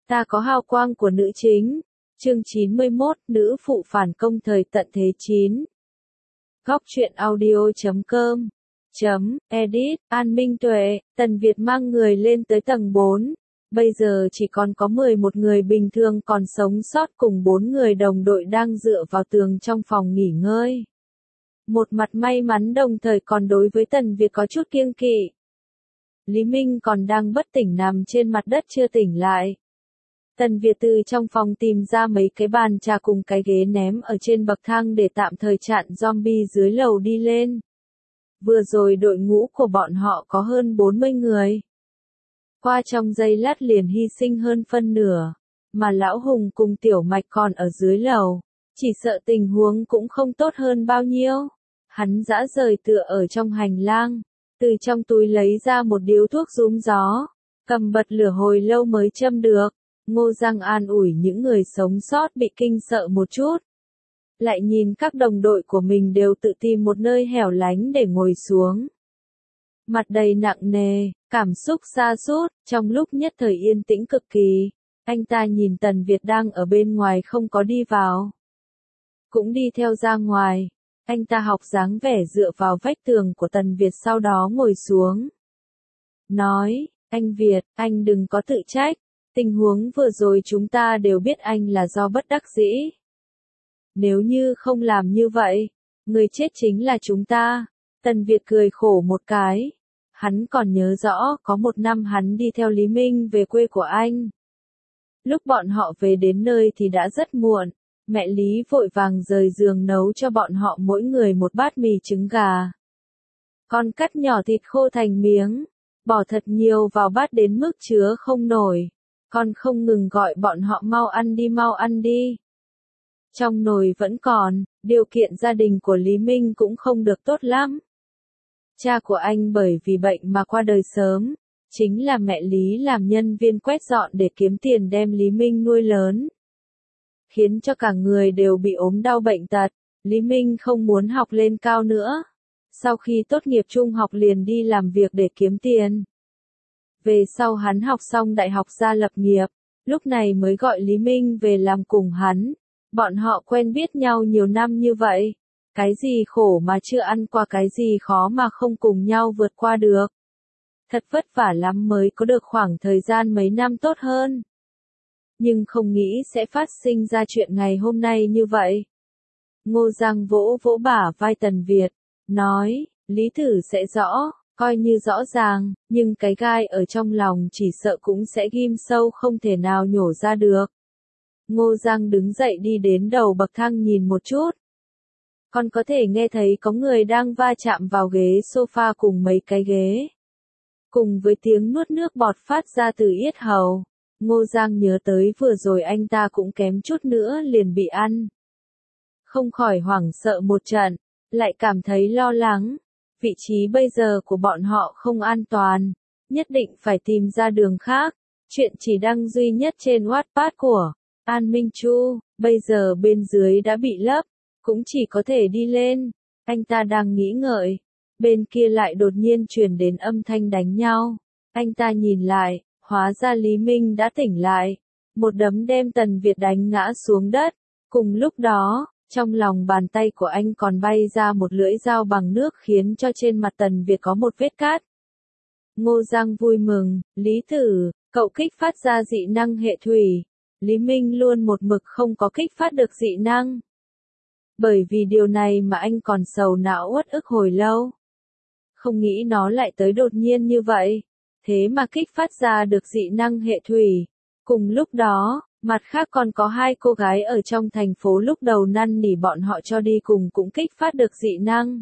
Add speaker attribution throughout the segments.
Speaker 1: Ta có hào quang của nữ chính. Chương 91, nữ phụ phản công thời tận thế 9. Góc truyện audio.com Edit, An Minh Tuệ, Tần Việt mang người lên tới tầng 4. Bây giờ chỉ còn có 11 người bình thường còn sống sót cùng 4 người đồng đội đang dựa vào tường trong phòng nghỉ ngơi. Một mặt may mắn đồng thời còn đối với Tần Việt có chút kiêng kỵ. Lý Minh còn đang bất tỉnh nằm trên mặt đất chưa tỉnh lại. Tần Việt từ trong phòng tìm ra mấy cái bàn trà cùng cái ghế ném ở trên bậc thang để tạm thời chặn zombie dưới lầu đi lên. Vừa rồi đội ngũ của bọn họ có hơn 40 người. Qua trong giây lát liền hy sinh hơn phân nửa, mà Lão Hùng cùng Tiểu Mạch còn ở dưới lầu, chỉ sợ tình huống cũng không tốt hơn bao nhiêu. Hắn dã rời tựa ở trong hành lang, từ trong túi lấy ra một điếu thuốc rúm gió, cầm bật lửa hồi lâu mới châm được. Ngô Giang an ủi những người sống sót bị kinh sợ một chút. Lại nhìn các đồng đội của mình đều tự tìm một nơi hẻo lánh để ngồi xuống. Mặt đầy nặng nề, cảm xúc sa sút, trong lúc nhất thời yên tĩnh cực kỳ. Anh ta nhìn Tần Việt đang ở bên ngoài không có đi vào. Cũng đi theo ra ngoài. Anh ta học dáng vẻ dựa vào vách tường của Tần Việt sau đó ngồi xuống. Nói, anh Việt, anh đừng có tự trách. Tình huống vừa rồi chúng ta đều biết anh là do bất đắc dĩ. Nếu như không làm như vậy, người chết chính là chúng ta. Tần Việt cười khổ một cái. Hắn còn nhớ rõ có một năm hắn đi theo Lý Minh về quê của anh. Lúc bọn họ về đến nơi thì đã rất muộn. Mẹ Lý vội vàng rời giường nấu cho bọn họ mỗi người một bát mì trứng gà. Con cắt nhỏ thịt khô thành miếng, bỏ thật nhiều vào bát đến mức chứa không nổi. Con không ngừng gọi bọn họ mau ăn đi. Trong nồi vẫn còn, điều kiện gia đình của Lý Minh cũng không được tốt lắm. Cha của anh bởi vì bệnh mà qua đời sớm, chính là mẹ Lý làm nhân viên quét dọn để kiếm tiền đem Lý Minh nuôi lớn. Khiến cho cả người đều bị ốm đau bệnh tật, Lý Minh không muốn học lên cao nữa. Sau khi tốt nghiệp trung học liền đi làm việc để kiếm tiền. Về sau hắn học xong đại học ra lập nghiệp, lúc này mới gọi Lý Minh về làm cùng hắn. Bọn họ quen biết nhau nhiều năm như vậy. Cái gì khổ mà chưa ăn qua, cái gì khó mà không cùng nhau vượt qua được. Thật vất vả lắm mới có được khoảng thời gian mấy năm tốt hơn. Nhưng không nghĩ sẽ phát sinh ra chuyện ngày hôm nay như vậy. Ngô Giang vỗ vỗ bả vai Tần Việt, nói, Lý Tử sẽ rõ. Coi như rõ ràng, nhưng cái gai ở trong lòng chỉ sợ cũng sẽ ghim sâu không thể nào nhổ ra được. Ngô Giang đứng dậy đi đến đầu bậc thang nhìn một chút. Còn có thể nghe thấy có người đang va chạm vào ghế sofa cùng mấy cái ghế. Cùng với tiếng nuốt nước bọt phát ra từ yết hầu. Ngô Giang nhớ tới vừa rồi anh ta cũng kém chút nữa liền bị ăn. Không khỏi hoảng sợ một trận, lại cảm thấy lo lắng. Vị trí bây giờ của bọn họ không an toàn, nhất định phải tìm ra đường khác. Chuyện chỉ đăng duy nhất trên Wattpad của An Minh Chu, bây giờ bên dưới đã bị lấp, cũng chỉ có thể đi lên. Anh ta đang nghĩ ngợi, bên kia lại đột nhiên truyền đến âm thanh đánh nhau. Anh ta nhìn lại, hóa ra Lý Minh đã tỉnh lại, một đấm đem Tần Việt đánh ngã xuống đất. Cùng lúc đó, trong lòng bàn tay của anh còn bay ra một lưỡi dao bằng nước khiến cho trên mặt Tần Việt có một vết cát. Ngô Giang vui mừng, Lý Tử, cậu kích phát ra dị năng hệ thủy. Lý Minh luôn một mực không có kích phát được dị năng. Bởi vì điều này mà anh còn sầu não uất ức hồi lâu. Không nghĩ nó lại tới đột nhiên như vậy. Thế mà kích phát ra được dị năng hệ thủy. Cùng lúc đó, mặt khác còn có hai cô gái ở trong thành phố lúc đầu năn nỉ bọn họ cho đi cùng cũng kích phát được dị năng.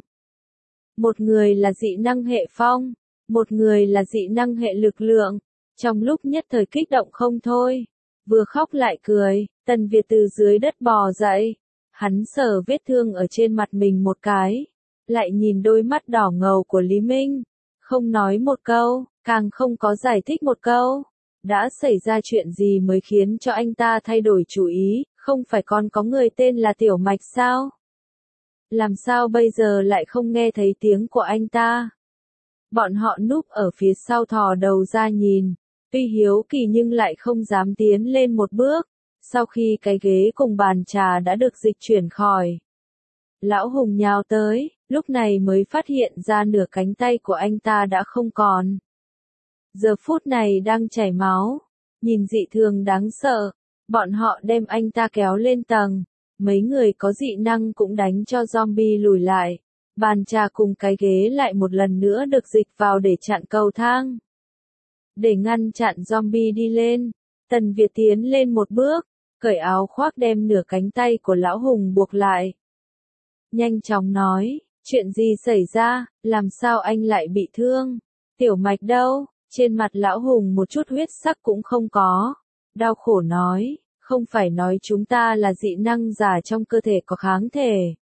Speaker 1: Một người là dị năng hệ phong, một người là dị năng hệ lực lượng. Trong lúc nhất thời kích động không thôi, vừa khóc lại cười, Tần Việt từ dưới đất bò dậy. Hắn sờ vết thương ở trên mặt mình một cái, lại nhìn đôi mắt đỏ ngầu của Lý Minh, không nói một câu, càng không có giải thích một câu. Đã xảy ra chuyện gì mới khiến cho anh ta thay đổi chủ ý, không phải còn có người tên là Tiểu Mạch sao? Làm sao bây giờ lại không nghe thấy tiếng của anh ta? Bọn họ núp ở phía sau thò đầu ra nhìn, Tuy hiếu kỳ nhưng lại không dám tiến lên một bước. Sau khi cái ghế cùng bàn trà đã được dịch chuyển khỏi, Lão Hùng nhào tới, lúc này mới phát hiện ra nửa cánh tay của anh ta đã không còn. Giờ phút này đang chảy máu, nhìn dị thường đáng sợ. Bọn họ đem anh ta kéo lên tầng, mấy người có dị năng cũng đánh cho zombie lùi lại. Bàn trà cùng cái ghế lại một lần nữa được dịch vào để chặn cầu thang. Để ngăn chặn zombie đi lên, Tần Việt tiến lên một bước, cởi áo khoác đem nửa cánh tay của Lão Hùng buộc lại. Nhanh chóng nói, chuyện gì xảy ra, làm sao anh lại bị thương? Tiểu Mạch đâu? Trên mặt Lão Hùng một chút huyết sắc cũng không có. Đau khổ nói, không phải nói chúng ta là dị năng giả trong cơ thể có kháng thể.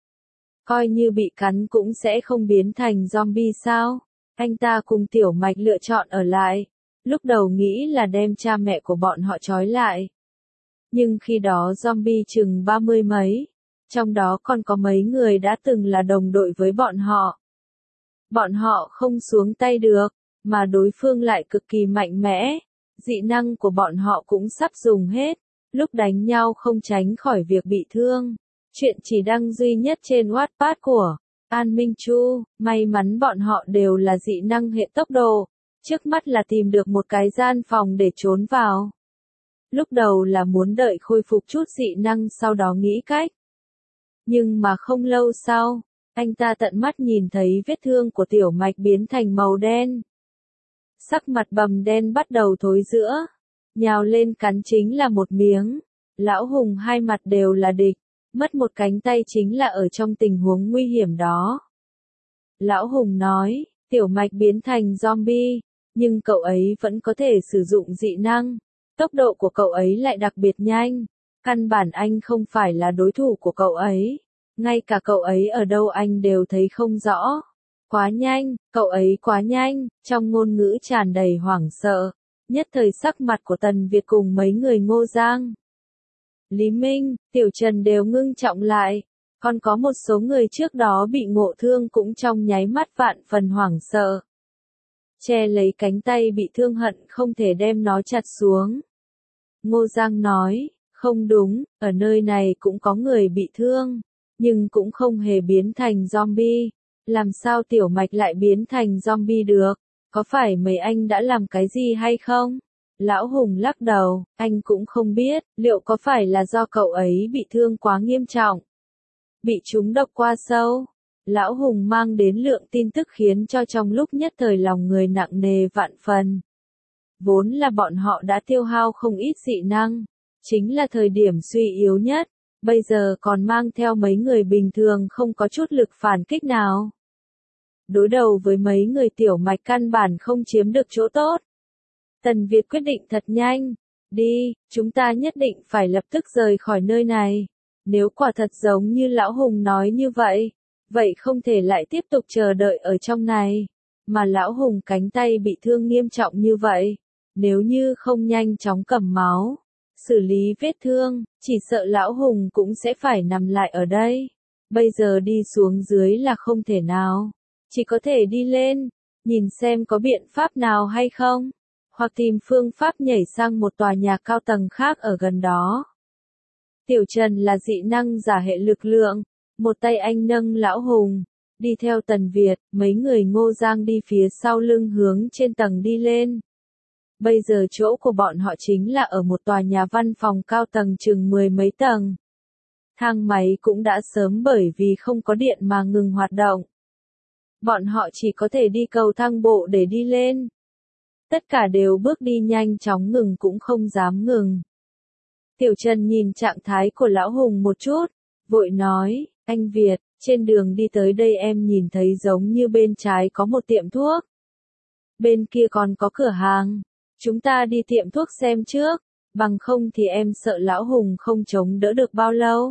Speaker 1: Coi như bị cắn cũng sẽ không biến thành zombie sao? Anh ta cùng Tiểu Mạch lựa chọn ở lại. Lúc đầu nghĩ là đem cha mẹ của bọn họ trói lại. Nhưng khi đó zombie chừng 30 mấy. Trong đó còn có mấy người đã từng là đồng đội với bọn họ. Bọn họ không xuống tay được, mà đối phương lại cực kỳ mạnh mẽ. Dị năng của bọn họ cũng sắp dùng hết. Lúc đánh nhau không tránh khỏi việc bị thương. Chuyện chỉ đăng duy nhất trên Wattpad của An Minh Chu. May mắn bọn họ đều là dị năng hệ tốc độ. Trước mắt là tìm được một cái gian phòng để trốn vào. Lúc đầu là muốn đợi khôi phục chút dị năng sau đó nghĩ cách. Nhưng mà không lâu sau, anh ta tận mắt nhìn thấy vết thương của Tiểu Mạch biến thành màu đen. Sắc mặt bầm đen bắt đầu thối rữa, nhào lên cắn chính là một miếng. Lão Hùng hai mặt đều là địch, mất một cánh tay chính là ở trong tình huống nguy hiểm đó. Lão Hùng nói, Tiểu Mạch biến thành zombie, nhưng cậu ấy vẫn có thể sử dụng dị năng. Tốc độ của cậu ấy lại đặc biệt nhanh. Căn bản anh không phải là đối thủ của cậu ấy. Ngay cả cậu ấy ở đâu anh đều thấy không rõ. Quá nhanh, cậu ấy quá nhanh, trong ngôn ngữ tràn đầy hoảng sợ. Nhất thời sắc mặt của Tần Việt cùng mấy người Ngô Giang, Lý Minh, Tiểu Trần đều ngưng trọng lại. Còn có một số người trước đó bị ngộ thương cũng trong nháy mắt vạn phần hoảng sợ. Che lấy cánh tay bị thương hận không thể đem nó chặt xuống. Ngô Giang nói, không đúng, ở nơi này cũng có người bị thương, nhưng cũng không hề biến thành zombie. Làm sao Tiểu Mạch lại biến thành zombie được? Có phải mấy anh đã làm cái gì hay không? Lão Hùng lắc đầu, anh cũng không biết, liệu có phải là do cậu ấy bị thương quá nghiêm trọng? Bị trúng độc qua sâu? Lão Hùng mang đến lượng tin tức khiến cho trong lúc nhất thời lòng người nặng nề vạn phần. Vốn là bọn họ đã tiêu hao không ít dị năng, chính là thời điểm suy yếu nhất, bây giờ còn mang theo mấy người bình thường không có chút lực phản kích nào. Đối đầu với mấy người Tiểu Mạch căn bản không chiếm được chỗ tốt. Tần Việt quyết định thật nhanh, đi, chúng ta nhất định phải lập tức rời khỏi nơi này. Nếu quả thật giống như Lão Hùng nói như vậy, vậy không thể lại tiếp tục chờ đợi ở trong này. Mà Lão Hùng cánh tay bị thương nghiêm trọng như vậy, nếu như không nhanh chóng cầm máu, xử lý vết thương, chỉ sợ Lão Hùng cũng sẽ phải nằm lại ở đây. Bây giờ đi xuống dưới là không thể nào, chỉ có thể đi lên, nhìn xem có biện pháp nào hay không, hoặc tìm phương pháp nhảy sang một tòa nhà cao tầng khác ở gần đó. Tiểu Trần là dị năng giả hệ lực lượng, một tay anh nâng Lão Hùng, đi theo Tần Việt, mấy người Ngô Giang đi phía sau lưng hướng trên tầng đi lên. Bây giờ chỗ của bọn họ chính là ở một tòa nhà văn phòng cao tầng chừng 10 mấy tầng. Thang máy cũng đã sớm bởi vì không có điện mà ngừng hoạt động. Bọn họ chỉ có thể đi cầu thang bộ để đi lên. Tất cả đều bước đi nhanh chóng ngừng cũng không dám ngừng. Tiểu Trần nhìn trạng thái của Lão Hùng một chút, vội nói, anh Việt, trên đường đi tới đây em nhìn thấy giống như bên trái có một tiệm thuốc. Bên kia còn có cửa hàng. Chúng ta đi tiệm thuốc xem trước, bằng không thì em sợ Lão Hùng không chống đỡ được bao lâu.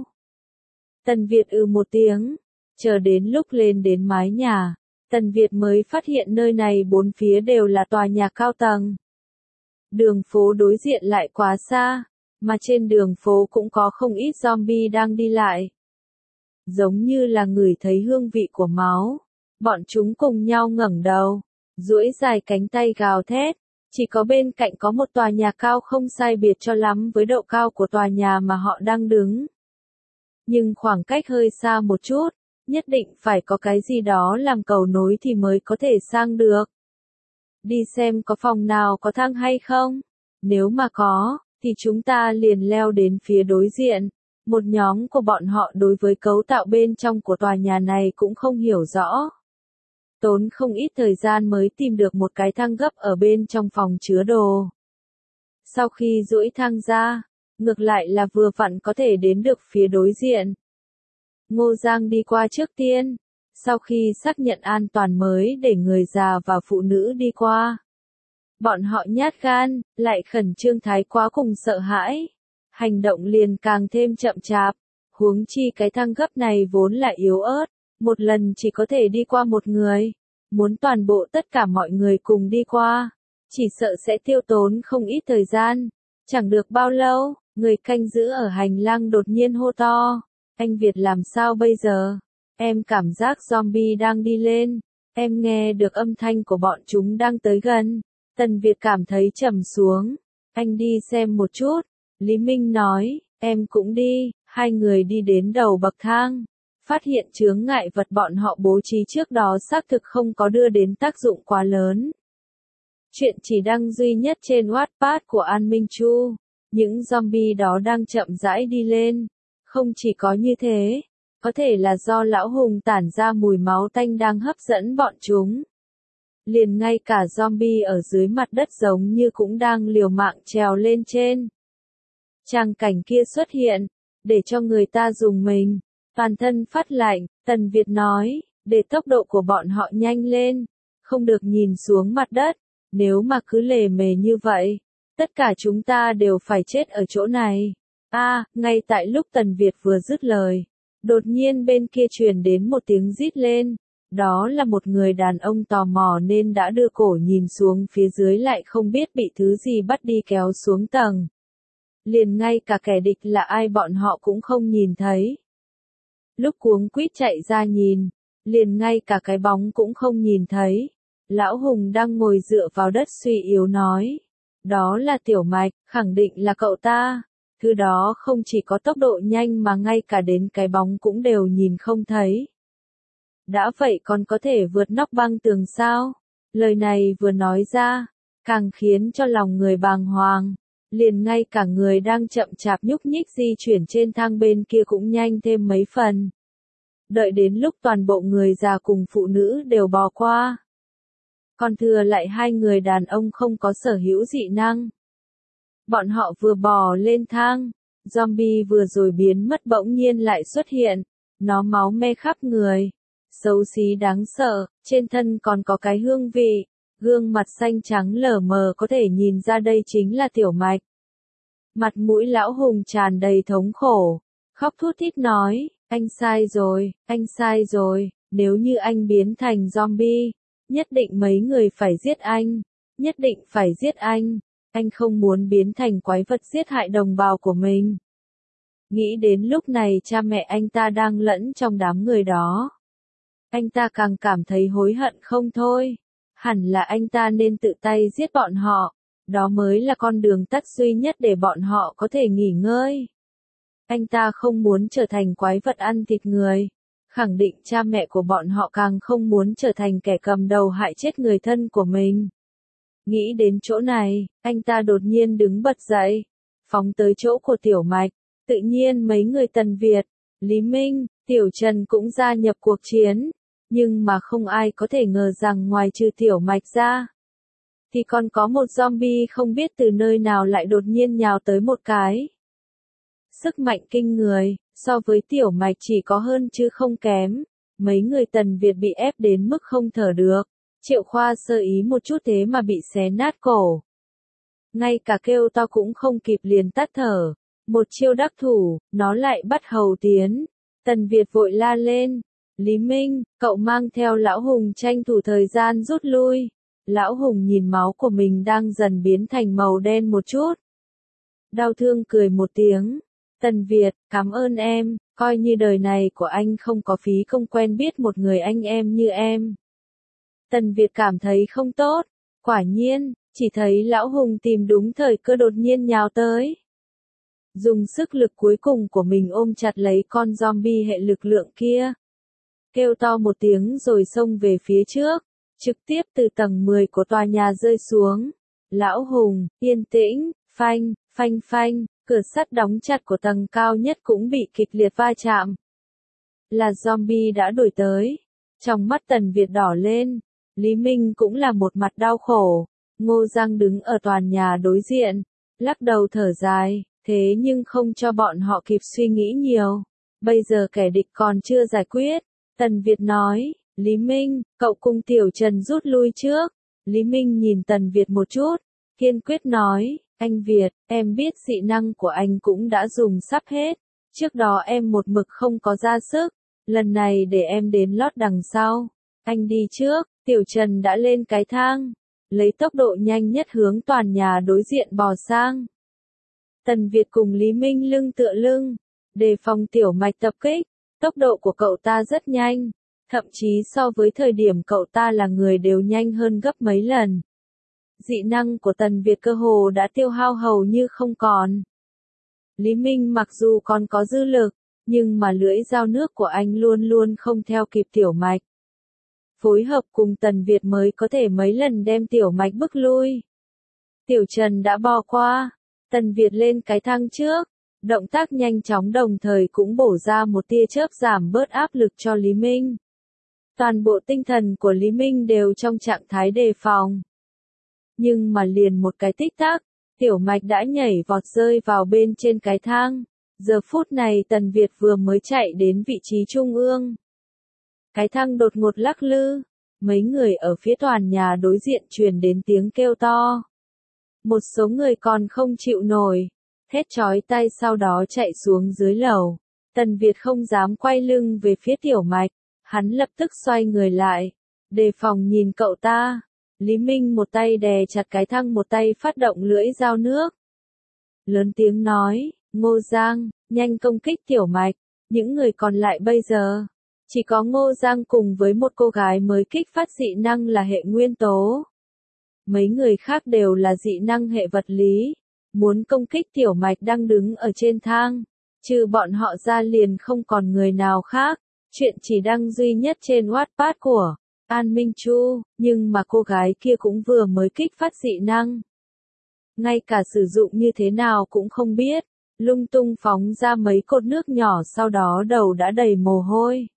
Speaker 1: Tần Việt một tiếng, chờ đến lúc lên đến mái nhà, Tần Việt mới phát hiện nơi này bốn phía đều là tòa nhà cao tầng. Đường phố đối diện lại quá xa, mà trên đường phố cũng có không ít zombie đang đi lại. Giống như là ngửi thấy hương vị của máu, bọn chúng cùng nhau ngẩng đầu, duỗi dài cánh tay gào thét, Chỉ có bên cạnh có một tòa nhà cao không sai biệt cho lắm với độ cao của tòa nhà mà họ đang đứng. Nhưng khoảng cách hơi xa một chút, nhất định phải có cái gì đó làm cầu nối thì mới có thể sang được. Đi xem có phòng nào có thang hay không? Nếu mà có, thì chúng ta liền leo đến phía đối diện. Một nhóm của bọn họ đối với cấu tạo bên trong của tòa nhà này cũng không hiểu rõ. Tốn không ít thời gian mới tìm được một cái thang gấp ở bên trong phòng chứa đồ. Sau khi duỗi thang ra, ngược lại là vừa vặn có thể đến được phía đối diện. Ngô Giang đi qua trước tiên, sau khi xác nhận an toàn mới để người già và phụ nữ đi qua. Bọn họ nhát gan, lại khẩn trương thái quá cùng sợ hãi. Hành động liền càng thêm chậm chạp, huống chi cái thang gấp này vốn là yếu ớt, một lần chỉ có thể đi qua một người. Muốn toàn bộ tất cả mọi người cùng đi qua, chỉ sợ sẽ tiêu tốn không ít thời gian. Chẳng được bao lâu, người canh giữ ở hành lang đột nhiên hô to. Anh Việt làm sao bây giờ? Em cảm giác zombie đang đi lên. Em nghe được âm thanh của bọn chúng đang tới gần. Tần Việt cảm thấy trầm xuống. Anh đi xem một chút. Lý Minh nói, em cũng đi. Hai người đi đến đầu bậc thang. Phát hiện chướng ngại vật bọn họ bố trí trước đó xác thực không có đưa đến tác dụng quá lớn. Chuyện chỉ đăng duy nhất trên Wattpad của An Minh Chu. Những zombie đó đang chậm rãi đi lên. Không chỉ có như thế, có thể là do lão hùng tản ra mùi máu tanh đang hấp dẫn bọn chúng. Liền ngay cả zombie ở dưới mặt đất giống như cũng đang liều mạng trèo lên trên. Tràng cảnh kia xuất hiện, để cho người ta dùng mình, toàn thân phát lạnh. Tần Việt nói, để tốc độ của bọn họ nhanh lên, không được nhìn xuống mặt đất, nếu mà cứ lề mề như vậy, tất cả chúng ta đều phải chết ở chỗ này. Ngay tại lúc Tần Việt vừa dứt lời, đột nhiên bên kia truyền đến một tiếng rít lên. Đó là một người đàn ông tò mò nên đã đưa cổ nhìn xuống phía dưới lại không biết bị thứ gì bắt đi kéo xuống tầng. Liền ngay cả kẻ địch là ai bọn họ cũng không nhìn thấy. Lúc cuống quýt chạy ra nhìn, liền ngay cả cái bóng cũng không nhìn thấy. Lão Hùng đang ngồi dựa vào đất suy yếu nói. Đó là Tiểu Mạch, khẳng định là cậu ta. Thứ đó không chỉ có tốc độ nhanh mà ngay cả đến cái bóng cũng đều nhìn không thấy. Đã vậy còn có thể vượt nóc băng tường sao? Lời này vừa nói ra, càng khiến cho lòng người bàng hoàng. Liền ngay cả người đang chậm chạp nhúc nhích di chuyển trên thang bên kia cũng nhanh thêm mấy phần. Đợi đến lúc toàn bộ người già cùng phụ nữ đều bò qua. Còn thừa lại hai người đàn ông không có sở hữu dị năng. Bọn họ vừa bò lên thang, zombie vừa rồi biến mất bỗng nhiên lại xuất hiện. Nó máu me khắp người, xấu xí đáng sợ, trên thân còn có cái hương vị. Gương mặt xanh trắng lờ mờ có thể nhìn ra đây chính là Tiểu Mạch. Mặt mũi lão Hùng tràn đầy thống khổ, khóc thút thít nói, anh sai rồi, nếu như anh biến thành zombie, nhất định mấy người phải giết anh, nhất định phải giết anh không muốn biến thành quái vật giết hại đồng bào của mình. Nghĩ đến lúc này cha mẹ anh ta đang lẫn trong đám người đó. Anh ta càng cảm thấy hối hận không thôi. Hẳn là anh ta nên tự tay giết bọn họ, đó mới là con đường tắt duy nhất để bọn họ có thể nghỉ ngơi. Anh ta không muốn trở thành quái vật ăn thịt người, khẳng định cha mẹ của bọn họ càng không muốn trở thành kẻ cầm đầu hại chết người thân của mình. Nghĩ đến chỗ này, anh ta đột nhiên đứng bật dậy, phóng tới chỗ của Tiểu Mạch. Tự nhiên mấy người Tần Việt, Lý Minh, Tiểu Trần cũng gia nhập cuộc chiến. Nhưng mà không ai có thể ngờ rằng ngoài trừ Tiểu Mạch ra, thì còn có một zombie không biết từ nơi nào lại đột nhiên nhào tới một cái. Sức mạnh kinh người, so với Tiểu Mạch chỉ có hơn chứ không kém. Mấy người Tần Việt bị ép đến mức không thở được. Triệu Khoa sơ ý một chút thế mà bị xé nát cổ. Ngay cả kêu to cũng không kịp liền tắt thở. Một chiêu đắc thủ, nó lại bắt hầu tiến. Tần Việt vội la lên. Lý Minh, cậu mang theo Lão Hùng tranh thủ thời gian rút lui. Lão Hùng nhìn máu của mình đang dần biến thành màu đen một chút. Đau thương cười một tiếng. Tần Việt, cảm ơn em, coi như đời này của anh không có phí công quen biết một người anh em như em. Tần Việt cảm thấy không tốt, Quả nhiên, chỉ thấy lão hùng tìm đúng thời cơ đột nhiên nhào tới. Dùng sức lực cuối cùng của mình ôm chặt lấy con zombie hệ lực lượng kia. Kêu to một tiếng rồi xông về phía trước, trực tiếp từ tầng 10 của tòa nhà rơi xuống. Lão hùng, yên tĩnh, phanh, phanh phanh, cửa sắt đóng chặt của tầng cao nhất cũng bị kịch liệt va chạm. Là zombie đã đuổi tới. Trong mắt Tần Việt đỏ lên, Lý Minh cũng là một mặt đau khổ. Ngô Giang đứng ở tòa nhà đối diện, lắc đầu thở dài, thế nhưng không cho bọn họ kịp suy nghĩ nhiều. Bây giờ kẻ địch còn chưa giải quyết. Tần Việt nói, Lý Minh, cậu cùng Tiểu Trần rút lui trước. Lý Minh nhìn Tần Việt một chút, kiên quyết nói, anh Việt, em biết dị năng của anh cũng đã dùng sắp hết. Trước đó em một mực không có ra sức, lần này để em đến lót đằng sau. Anh đi trước. Tiểu Trần đã lên cái thang, lấy tốc độ nhanh nhất hướng tòa nhà đối diện bò sang. Tần Việt cùng Lý Minh lưng tựa lưng, đề phòng Tiểu Mạch tập kích. Tốc độ của cậu ta rất nhanh, thậm chí so với thời điểm cậu ta là người đều nhanh hơn gấp mấy lần. Dị năng của Tần Việt cơ hồ đã tiêu hao hầu như không còn. Lý Minh mặc dù còn có dư lực, nhưng mà lưỡi dao nước của anh luôn luôn không theo kịp Tiểu Mạch. Phối hợp cùng Tần Việt mới có thể mấy lần đem Tiểu Mạch bức lui. Tiểu Trần đã bò qua, Tần Việt lên cái thang trước, động tác nhanh chóng đồng thời cũng bổ ra một tia chớp giảm bớt áp lực cho Lý Minh. Toàn bộ tinh thần của Lý Minh đều trong trạng thái đề phòng. Nhưng mà liền một cái tích tắc, Tiểu Mạch đã nhảy vọt rơi vào bên trên cái thang. Giờ phút này Tần Việt vừa mới chạy đến vị trí trung ương. Cái thang đột ngột lắc lư, mấy người ở phía tòa nhà đối diện truyền đến tiếng kêu to. Một số người còn không chịu nổi, thét chói tai sau đó chạy xuống dưới lầu. Tần Việt không dám quay lưng về phía Tiểu Mạch, hắn lập tức xoay người lại, đề phòng nhìn cậu ta. Lý Minh một tay đè chặt cái thang một tay phát động lưỡi dao nước. Lớn tiếng nói, Ngô Giang, nhanh công kích Tiểu Mạch, những người còn lại bây giờ. Chỉ có Ngô Giang cùng với một cô gái mới kích phát dị năng là hệ nguyên tố. Mấy người khác đều là dị năng hệ vật lý. Muốn công kích Tiểu Mạch đang đứng ở trên thang. Trừ bọn họ ra liền không còn người nào khác. Chuyện chỉ đăng duy nhất trên Wattpad của An Minh Chu, nhưng mà cô gái kia cũng vừa mới kích phát dị năng. Ngay cả sử dụng như thế nào cũng không biết. Lung tung phóng ra mấy cột nước nhỏ sau đó đầu đã đầy mồ hôi.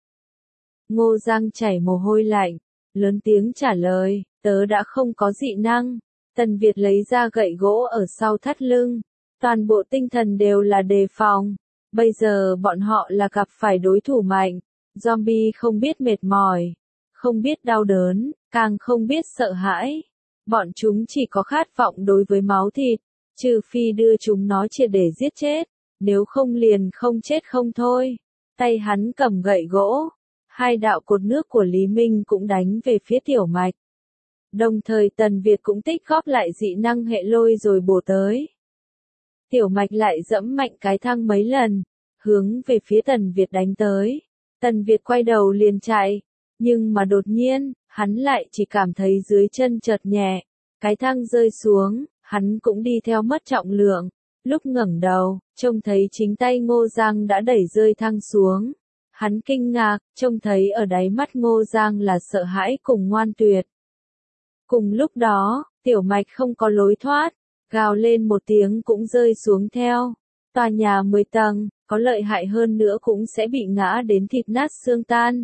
Speaker 1: Ngô Giang chảy mồ hôi lạnh, lớn tiếng trả lời, tớ đã không có dị năng. Tần Việt lấy ra gậy gỗ ở sau thắt lưng, toàn bộ tinh thần đều là đề phòng. Bây giờ bọn họ là gặp phải đối thủ mạnh, zombie không biết mệt mỏi, không biết đau đớn, càng không biết sợ hãi. Bọn chúng chỉ có khát vọng đối với máu thịt, trừ phi đưa chúng nó triệt để giết chết, nếu không liền không chết không thôi. Tay hắn cầm gậy gỗ. Hai đạo cột nước của Lý Minh cũng đánh về phía Tiểu Mạch. Đồng thời Tần Việt cũng tích góp lại dị năng hệ lôi rồi bổ tới. Tiểu Mạch lại dẫm mạnh cái thang mấy lần, hướng về phía Tần Việt đánh tới. Tần Việt quay đầu liền chạy, nhưng mà đột nhiên, hắn lại chỉ cảm thấy dưới chân chợt nhẹ. Cái thang rơi xuống, hắn cũng đi theo mất trọng lượng. Lúc ngẩng đầu, trông thấy chính tay Ngô Giang đã đẩy rơi thang xuống. Hắn kinh ngạc, trông thấy ở đáy mắt Ngô Giang là sợ hãi cùng ngoan tuyệt. Cùng lúc đó, Tiểu Mạch không có lối thoát, gào lên một tiếng cũng rơi xuống theo. Tòa nhà 10 tầng, có lợi hại hơn nữa cũng sẽ bị ngã đến thịt nát xương tan.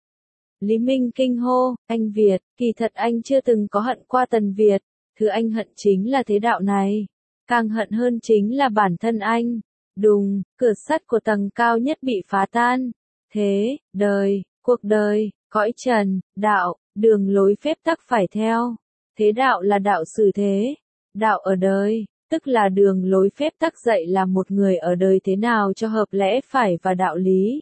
Speaker 1: Lý Minh kinh hô, anh Việt, kỳ thật anh chưa từng có hận qua Tần Việt, thứ anh hận chính là thế đạo này. Càng hận hơn chính là bản thân anh. Đùng, cửa sắt của tầng cao nhất bị phá tan. Thế, đời, cuộc đời, cõi trần, đạo, đường lối phép tắc phải theo. Thế đạo là đạo xử thế. Đạo ở đời, tức là đường lối phép tắc dạy là một người ở đời thế nào cho hợp lẽ phải và đạo lý.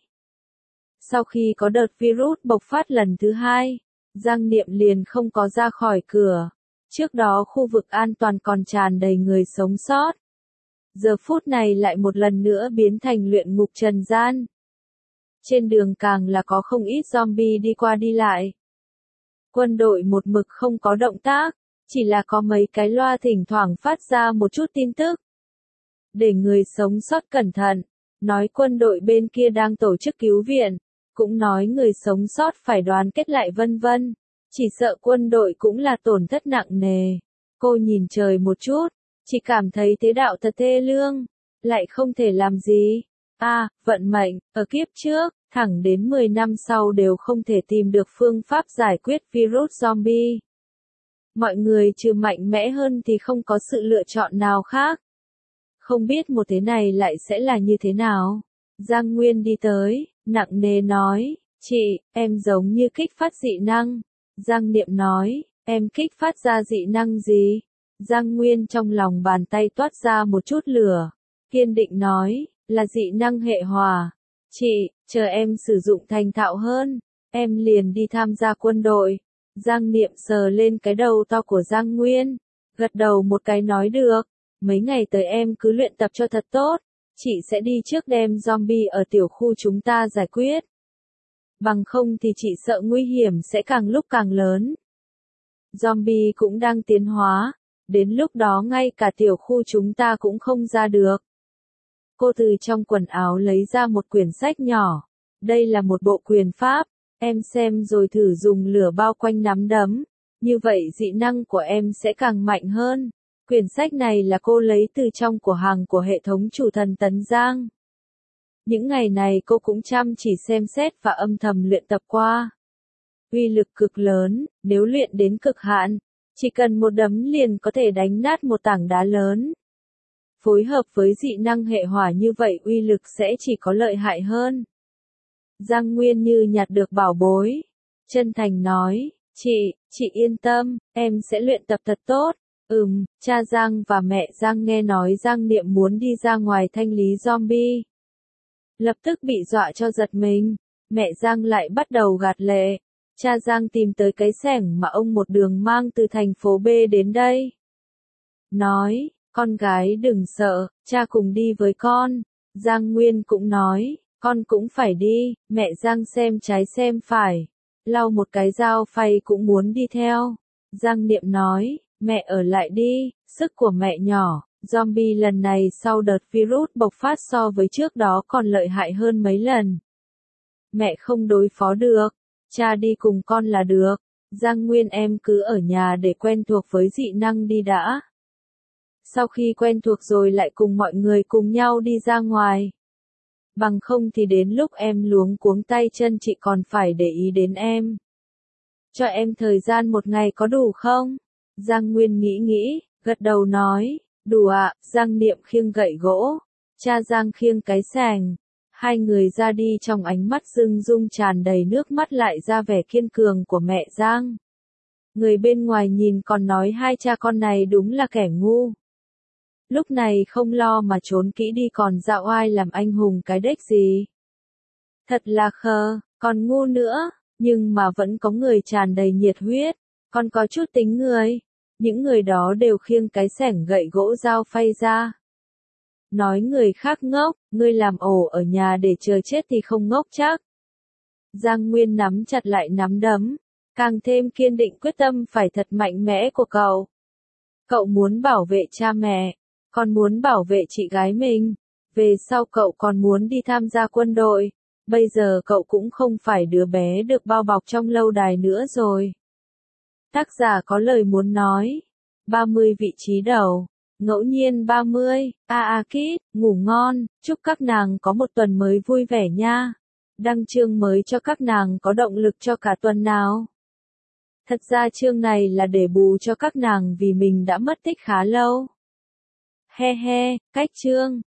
Speaker 1: Sau khi có đợt virus bộc phát lần thứ 2, Giang Niệm liền không có ra khỏi cửa. Trước đó khu vực an toàn còn tràn đầy người sống sót. Giờ phút này lại một lần nữa biến thành luyện ngục trần gian. Trên đường càng là có không ít zombie đi qua đi lại. Quân đội một mực không có động tác, chỉ là có mấy cái loa thỉnh thoảng phát ra một chút tin tức. Để người sống sót cẩn thận, nói quân đội bên kia đang tổ chức cứu viện, cũng nói người sống sót phải đoàn kết lại vân vân. Chỉ sợ quân đội cũng là tổn thất nặng nề. Cô nhìn trời một chút, chỉ cảm thấy thế đạo thật thê lương, lại không thể làm gì. Vận mệnh, ở kiếp trước, thẳng đến 10 năm sau đều không thể tìm được phương pháp giải quyết virus zombie. Mọi người trừ mạnh mẽ hơn thì không có sự lựa chọn nào khác. Không biết một thế này lại sẽ là như thế nào. Giang Nguyên đi tới, nặng nề nói, chị, em giống như kích phát dị năng. Giang Niệm nói, em kích phát ra dị năng gì? Giang Nguyên trong lòng bàn tay toát ra một chút lửa, kiên định nói, là dị năng hệ hỏa. Chị, chờ em sử dụng thành thạo hơn, em liền đi tham gia quân đội. Giang Niệm sờ lên cái đầu to của Giang Nguyên, gật đầu một cái nói được, mấy ngày tới em cứ luyện tập cho thật tốt, chị sẽ đi trước đem zombie ở tiểu khu chúng ta giải quyết. Bằng không thì chị sợ nguy hiểm sẽ càng lúc càng lớn. Zombie cũng đang tiến hóa, đến lúc đó ngay cả tiểu khu chúng ta cũng không ra được. Cô từ trong quần áo lấy ra một quyển sách nhỏ, đây là một bộ quyền pháp, em xem rồi thử dùng lửa bao quanh nắm đấm, như vậy dị năng của em sẽ càng mạnh hơn. Quyển sách này là cô lấy từ trong của hàng của hệ thống chủ thần Tấn Giang. Những ngày này cô cũng chăm chỉ xem xét và âm thầm luyện tập qua. Uy lực cực lớn, nếu luyện đến cực hạn, chỉ cần một đấm liền có thể đánh nát một tảng đá lớn. Phối hợp với dị năng hệ hỏa như vậy uy lực sẽ chỉ có lợi hại hơn. Giang Nguyên như nhặt được bảo bối. Chân thành nói, chị yên tâm, em sẽ luyện tập thật tốt. Cha Giang và mẹ Giang nghe nói Giang Niệm muốn đi ra ngoài thanh lý zombie. Lập tức bị dọa cho giật mình, mẹ Giang lại bắt đầu gạt lệ. Cha Giang tìm tới cái xẻng mà ông một đường mang từ thành phố B đến đây. Nói, con gái đừng sợ, cha cùng đi với con. Giang Nguyên cũng nói, con cũng phải đi, mẹ Giang xem trái xem phải. Lau một cái dao phay cũng muốn đi theo. Giang Niệm nói, mẹ ở lại đi, sức của mẹ nhỏ. Zombie lần này sau đợt virus bộc phát so với trước đó còn lợi hại hơn mấy lần. Mẹ không đối phó được, cha đi cùng con là được. Giang Nguyên em cứ ở nhà để quen thuộc với dị năng đi đã. Sau khi quen thuộc rồi lại cùng mọi người cùng nhau đi ra ngoài. Bằng không thì đến lúc em luống cuống tay chân chị còn phải để ý đến em. Cho em thời gian một ngày có đủ không? Giang Nguyên nghĩ, gật đầu nói, đủ ạ. Giang Niệm khiêng gậy gỗ, cha Giang khiêng cái xẻng. Hai người ra đi trong ánh mắt rưng rung tràn đầy nước mắt lại ra vẻ kiên cường của mẹ Giang. Người bên ngoài nhìn còn nói hai cha con này đúng là kẻ ngu. Lúc này không lo mà trốn kỹ đi còn dạo oai làm anh hùng cái đếch gì. Thật là khờ, còn ngu nữa, nhưng mà vẫn có người tràn đầy nhiệt huyết, còn có chút tính người. Những người đó đều khiêng cái xẻng gậy gỗ dao phay ra. Nói người khác ngốc, ngươi làm ổ ở nhà để chờ chết thì không ngốc chắc. Giang Nguyên nắm chặt lại nắm đấm, càng thêm kiên định quyết tâm phải thật mạnh mẽ của cậu. Cậu muốn bảo vệ cha mẹ, còn muốn bảo vệ chị gái mình. Về sau cậu còn muốn đi tham gia quân đội. Bây giờ cậu cũng không phải đứa bé được bao bọc trong lâu đài nữa rồi. Tác giả có lời muốn nói. 30 vị trí đầu. Ngẫu nhiên 30, Kids, ngủ ngon, chúc các nàng có một tuần mới vui vẻ nha. Đăng chương mới cho các nàng có động lực cho cả tuần nào. Thật ra chương này là để bù cho các nàng vì mình đã mất tích khá lâu. He he, cách chương.